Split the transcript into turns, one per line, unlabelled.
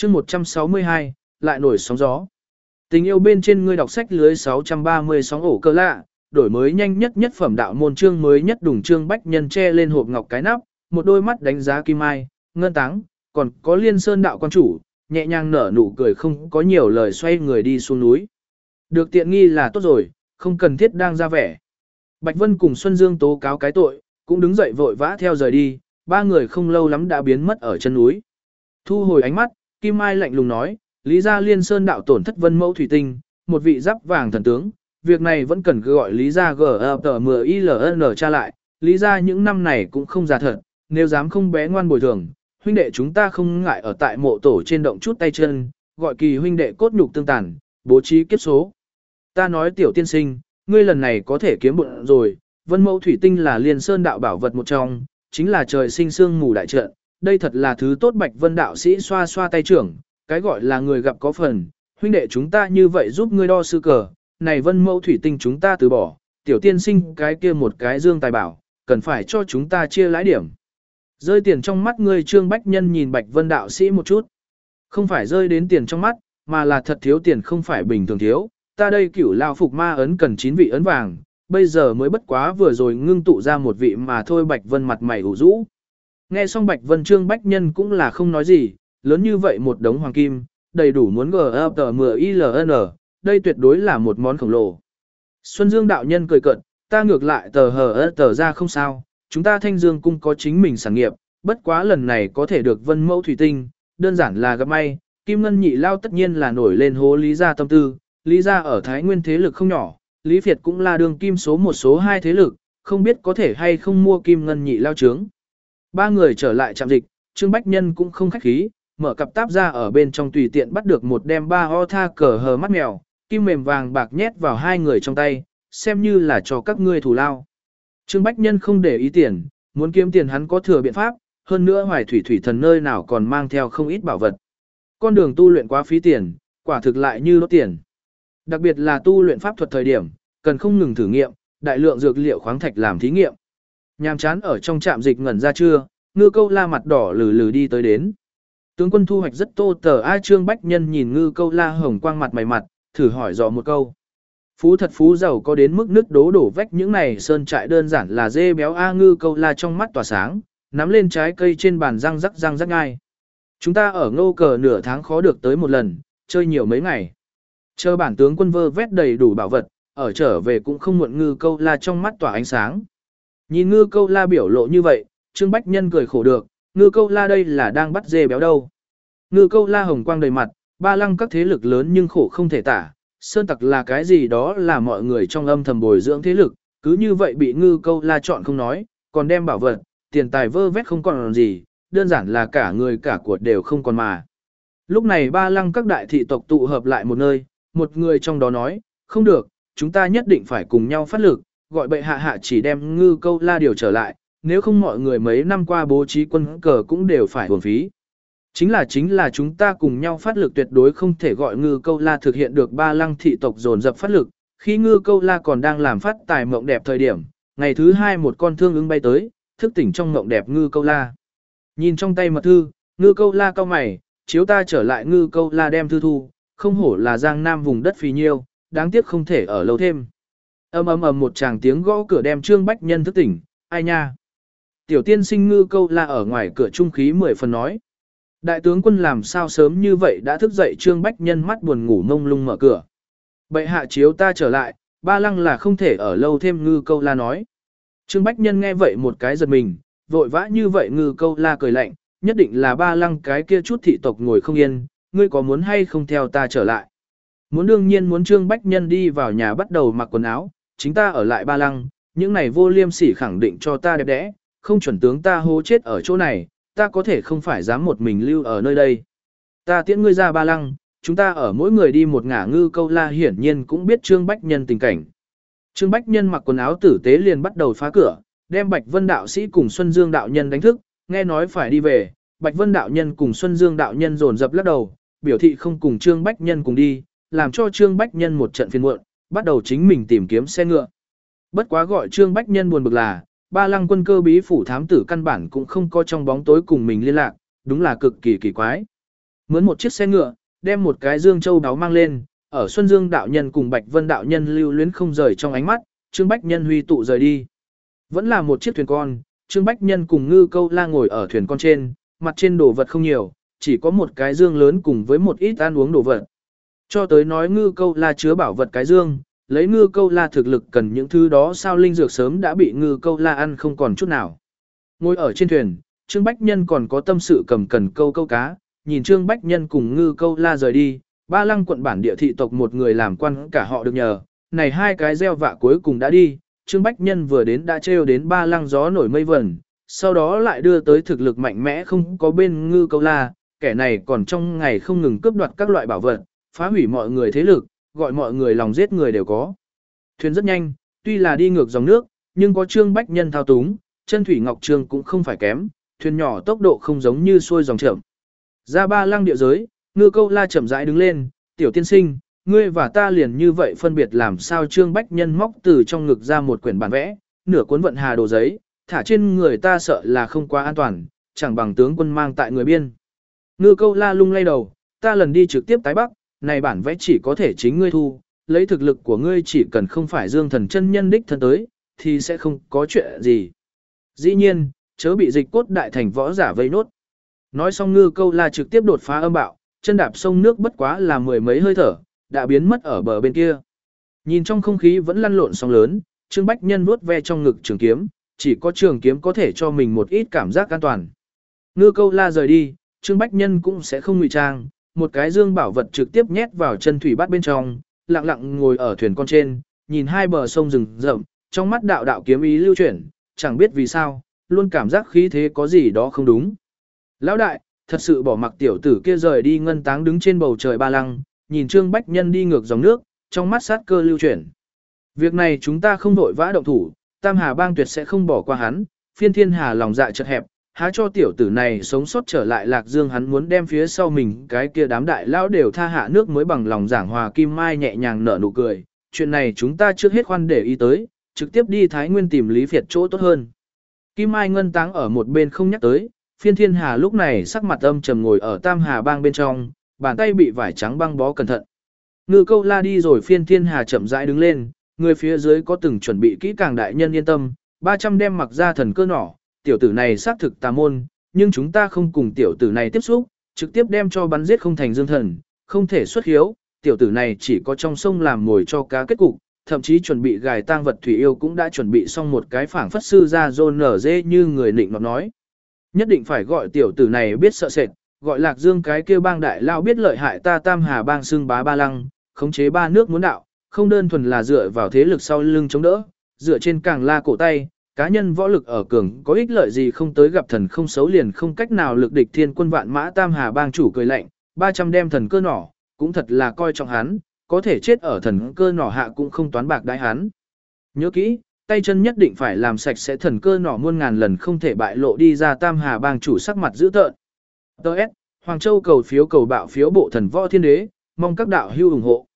chương 162, lại nổi sóng gió. Tình yêu bên trên ngươi đọc sách lưới 630 sóng ổ cơ lạ, đổi mới nhanh nhất nhất phẩm đạo môn chương mới nhất đủng chương bách nhân che lên hộp ngọc cái nắp, một đôi mắt đánh giá kim ai, ngân táng, còn có liên sơn đạo quan chủ, nhẹ nhàng nở nụ cười không có nhiều lời xoay người đi xuống núi. Được tiện nghi là tốt rồi, không cần thiết đang ra vẻ. Bạch Vân cùng Xuân Dương tố cáo cái tội, cũng đứng dậy vội vã theo rời đi, ba người không lâu lắm đã biến mất ở chân núi. Thu hồi ánh mắt, Kim Mai lạnh lùng nói, Lý gia liên sơn đạo tổn thất Vân Mẫu thủy tinh, một vị giáp vàng thần tướng, việc này vẫn cần gọi Lý gia GFTMILN tra lại, Lý gia những năm này cũng không già thật, nếu dám không bé ngoan bồi thường, huynh đệ chúng ta không ngại ở tại mộ tổ trên động chút tay chân, gọi kỳ huynh đệ cốt nhục tương tàn, bố trí kiếp số. Ta nói tiểu tiên sinh, ngươi lần này có thể kiếm bụng rồi, Vân Mẫu thủy tinh là liên sơn đạo bảo vật một trong, chính là trời sinh sương mù đại trận, đây thật là thứ tốt. Bạch Vân đạo sĩ xoa xoa tay trưởng, cái gọi là người gặp có phần, huynh đệ chúng ta như vậy giúp ngươi đo sư cờ, này Vân Mẫu thủy tinh chúng ta từ bỏ, tiểu tiên sinh cái kia một cái dương tài bảo, cần phải cho chúng ta chia lãi điểm. Rơi tiền trong mắt ngươi Trương Bách Nhân nhìn Bạch Vân đạo sĩ một chút. Không phải rơi đến tiền trong mắt, mà là thật thiếu tiền không phải bình thường thiếu. Ta đây cửu lao phục ma ấn cần 9 vị ấn vàng, bây giờ mới bất quá vừa rồi ngưng tụ ra một vị mà thôi. Bạch Vân mặt mày ủ rũ. Nghe xong Bạch Vân Trương Bách Nhân cũng là không nói gì, lớn như vậy một đống hoàng kim, đầy đủ muốn GFTMILN, đây tuyệt đối là một món khổng lồ. Xuân Dương đạo nhân cười cợt, ta ngược lại tờ ra không sao, chúng ta Thanh Dương cung có chính mình sản nghiệp, bất quá lần này có thể được Vân Mẫu thủy tinh, đơn giản là gặp may, Kim Ngân nhị lao tất nhiên là nổi lên hố Lý gia tâm tư, Lý gia ở Thái Nguyên thế lực không nhỏ, Lý Việt cũng là đường kim số 1 số 2 thế lực, không biết có thể hay không mua Kim Ngân nhị lao trướng. Ba người trở lại trạm dịch, Trương Bách Nhân cũng không khách khí, mở cặp táp ra ở bên trong tùy tiện bắt được một đem 3 ho tha cờ hờ mắt mèo, kim mềm vàng bạc nhét vào hai người trong tay, xem như là cho các ngươi thù lao. Trương Bách Nhân không để ý tiền, muốn kiếm tiền hắn có thừa biện pháp, hơn nữa Hoài Thủy Thủy Thần nơi nào còn mang theo không ít bảo vật. Con đường tu luyện quá phí tiền, quả thực lại như đốt tiền. Đặc biệt là tu luyện pháp thuật thời điểm, cần không ngừng thử nghiệm, đại lượng dược liệu khoáng thạch làm thí nghiệm. Nhàm chán ở trong trạm dịch ngẩn ra trưa, Ngư Câu La mặt đỏ lừ lừ đi tới đến. Tướng quân thu hoạch rất tô tờ ai. Trương Bách Nhân nhìn Ngư Câu La hồng quang mặt mày mặt, thử hỏi dò một câu. Phú thật phú giàu có đến mức nứt đổ vách những này sơn trại đơn giản là dê béo a. Ngư Câu La trong mắt tỏa sáng, nắm lên trái cây trên bàn răng rắc ngay. Chúng ta ở Ngô Cờ nửa tháng khó được tới một lần, chơi nhiều mấy ngày. Chờ bản tướng quân vơ vét đầy đủ bảo vật, ở trở về cũng không muộn. Ngư Câu La trong mắt tỏa ánh sáng. Nhìn Ngư Câu La biểu lộ như vậy, Trương Bách Nhân cười khổ được, Ngư Câu La đây là đang bắt dê béo đâu. Ngư Câu La hồng quang đầy mặt, ba lăng các thế lực lớn nhưng khổ không thể tả, sơn tặc là cái gì đó là mọi người trong âm thầm bồi dưỡng thế lực, cứ như vậy bị Ngư Câu La chọn không nói, còn đem bảo vật, tiền tài vơ vét không còn gì, đơn giản là cả người cả của đều không còn mà. Lúc này ba lăng các đại thị tộc tụ hợp lại một nơi, một người trong đó nói, không được, chúng ta nhất định phải cùng nhau phát lực, gọi bệ hạ chỉ đem Ngư Câu La điều trở lại, nếu không mọi người mấy năm qua bố trí quân cờ cũng đều phải uổng phí. Chính là chúng ta cùng nhau phát lực, tuyệt đối không thể gọi Ngư Câu La thực hiện được. Ba lăng thị tộc dồn dập phát lực, khi Ngư Câu La còn đang làm phát tài mộng đẹp thời điểm, ngày thứ hai một con thương ưng bay tới, thức tỉnh trong mộng đẹp Ngư Câu La. Nhìn trong tay mật thư, Ngư Câu La cau mày, chiếu ta trở lại. Ngư Câu La đem thư thu, không hổ là Giang Nam vùng đất phì nhiêu, đáng tiếc không thể ở lâu thêm. Ầm một tràng tiếng gõ cửa đem Trương Bách Nhân thức tỉnh, ai nha. Tiểu tiên sinh. Ngư Câu La ở ngoài cửa trung khí 10 phần nói. Đại tướng quân làm sao sớm như vậy đã thức dậy. Trương Bách Nhân mắt buồn ngủ mông lung mở cửa. Bệ hạ chiếu ta trở lại, ba lăng là không thể ở lâu thêm. Ngư Câu La nói. Trương Bách Nhân nghe vậy một cái giật mình, vội vã như vậy. Ngư Câu La cười lạnh, nhất định là ba lăng cái kia chút thị tộc ngồi không yên, ngươi có muốn hay không theo ta trở lại? Muốn, đương nhiên muốn. Trương Bách Nhân đi vào nhà bắt đầu mặc quần áo, chính ta ở lại ba lăng, những này vô liêm sỉ khẳng định cho ta đẹp đẽ, không chuẩn tướng ta hố chết ở chỗ này, ta có thể không phải dám một mình lưu ở nơi đây. Ta tiễn ngươi ra ba lăng, chúng ta ở mỗi người đi một ngả. Ngư Câu La hiển nhiên cũng biết Trương Bách Nhân tình cảnh. Trương Bách Nhân mặc quần áo tử tế liền bắt đầu phá cửa, đem Bạch Vân đạo sĩ cùng Xuân Dương đạo nhân đánh thức, nghe nói phải đi về, Bạch Vân đạo nhân cùng Xuân Dương đạo nhân dồn dập lắc đầu, biểu thị không cùng Trương Bách Nhân cùng đi, làm cho Trương Bách Nhân một trận phiền muộn, bắt đầu chính mình tìm kiếm xe ngựa. Bất quá gọi Trương Bách Nhân buồn bực là, ba lăng quân cơ bí phủ thám tử căn bản cũng không có trong bóng tối cùng mình liên lạc, đúng là cực kỳ kỳ quái. Mướn một chiếc xe ngựa, đem một cái dương châu đáo mang lên, ở Xuân Dương đạo nhân cùng Bạch Vân đạo nhân lưu luyến không rời trong ánh mắt, Trương Bách Nhân huy tụ rời đi. Vẫn là một chiếc thuyền con, Trương Bách Nhân cùng Ngư Câu La ngồi ở thuyền con trên, mặt trên đồ vật không nhiều, chỉ có một cái dương lớn cùng với một ít ăn uống đồ vật. Cho tới nói Ngư Câu La chứa bảo vật cái dương, lấy Ngư Câu La thực lực cần những thứ đó sao linh dược sớm đã bị Ngư Câu La ăn không còn chút nào. Ngồi ở trên thuyền, Trương Bách Nhân còn có tâm sự cầm cần câu cá, nhìn Trương Bách Nhân cùng Ngư Câu La rời đi, Ba Lăng quận bản địa thị tộc một người làm quan cả họ được nhờ, này hai cái gieo vạ cuối cùng đã đi, Trương Bách Nhân vừa đến đã trêu đến Ba Lăng gió nổi mây vẩn, sau đó lại đưa tới thực lực mạnh mẽ không có bên Ngư Câu La, kẻ này còn trong ngày không ngừng cướp đoạt các loại bảo vật, phá hủy mọi người thế lực, gọi mọi người lòng giết người đều có. Thuyền rất nhanh, tuy là đi ngược dòng nước, nhưng có Trương Bách Nhân thao túng, chân thủy ngọc trường cũng không phải kém, thuyền nhỏ tốc độ không giống như xuôi dòng chậm. Ra Ba Lăng địa giới, Ngư Câu La chậm rãi đứng lên, tiểu tiên sinh, ngươi và ta liền như vậy phân biệt làm sao. Trương Bách Nhân móc từ trong ngực ra một quyển bản vẽ, nửa cuốn vận hà đồ giấy, thả trên người ta sợ là không quá an toàn, chẳng bằng tướng quân mang tại người biên. Ngư Câu La lung lay đầu, ta lần đi trực tiếp tái Bắc, này bản vẽ chỉ có thể chính ngươi thu, lấy thực lực của ngươi chỉ cần không phải Dương Thần chân nhân đích thân tới, thì sẽ không có chuyện gì. Dĩ nhiên, chớ bị Dịch Cốt đại thành võ giả vây nốt. Nói xong Ngư Câu La trực tiếp đột phá âm bạo, chân đạp sông nước bất quá là mười mấy hơi thở, đã biến mất ở bờ bên kia. Nhìn trong không khí vẫn lăn lộn sóng lớn, Trương Bách Nhân vuốt ve trong ngực trường kiếm, chỉ có trường kiếm có thể cho mình một ít cảm giác an toàn. Ngư Câu La rời đi, Trương Bách Nhân cũng sẽ không ngụy trang, một cái dương bảo vật trực tiếp nhét vào chân thủy bát bên trong, lặng lặng ngồi ở thuyền con trên, nhìn hai bờ sông rừng rậm, trong mắt đạo đạo kiếm ý lưu chuyển, chẳng biết vì sao, luôn cảm giác khí thế có gì đó không đúng. Lão đại, thật sự bỏ mặc tiểu tử kia rời đi. Ngân Táng đứng trên bầu trời Ba Lăng, nhìn Trương Bách Nhân đi ngược dòng nước, trong mắt sát cơ lưu chuyển. Việc này chúng ta không vội vã động thủ, Tam Hà Bang tuyệt sẽ không bỏ qua hắn, Phiên Thiên Hà lòng dạ chật hẹp, há cho tiểu tử này sống sót trở lại Lạc Dương. Hắn muốn đem phía sau mình cái kia đám đại lão đều tha hạ nước mới bằng lòng giảng hòa. Kim Mai nhẹ nhàng nở nụ cười, chuyện này chúng ta trước hết khoan để ý tới, trực tiếp đi Thái Nguyên tìm Lý Việt chỗ tốt hơn. Kim Mai Ngân Táng ở một bên không nhắc tới, Phiên Thiên Hà lúc này sắc mặt âm trầm ngồi ở Tam Hà Bang bên trong, bàn tay bị vải trắng băng bó cẩn thận. Ngư Câu La đi rồi, Phiên Thiên Hà chậm rãi đứng lên, người phía dưới có từng chuẩn bị kỹ càng đại nhân yên tâm, 300 đem mặc ra thần cơ nỏ, tiểu tử này xác thực tà môn, nhưng chúng ta không cùng tiểu tử này tiếp xúc, trực tiếp đem cho bắn giết không thành dương thần, không thể xuất hiếu, tiểu tử này chỉ có trong sông làm mồi cho cá kết cục, thậm chí chuẩn bị gài tang vật thủy yêu cũng đã chuẩn bị xong một cái phảng phất sư ra rôn nở dê như người nịnh nó nói. Nhất định phải gọi tiểu tử này biết sợ sệt, gọi Lạc Dương cái kia bang đại lao biết lợi hại ta Tam Hà Bang xưng bá Ba Lăng, khống chế ba nước muốn đạo, không đơn thuần là dựa vào thế lực sau lưng chống đỡ, dựa trên càng la cổ tay, cá nhân võ lực ở cường có ích lợi gì không tới gặp thần không xấu liền không cách nào lực địch thiên quân vạn mã. Tam Hà Bang chủ cười lạnh, 300 đem thần cơ nỏ, cũng thật là coi trọng hắn, có thể chết ở thần cơ nỏ hạ cũng không toán bạc đái hắn. Nhớ kỹ, tay chân nhất định phải làm sạch sẽ, thần cơ nỏ muôn ngàn lần không thể bại lộ đi ra. Tam Hà Bang chủ sắc mặt dữ tợn. Đợt, Hoàng Châu cầu phiếu cầu bạo phiếu bộ thần võ thiên đế, mong các đạo hữu ủng hộ.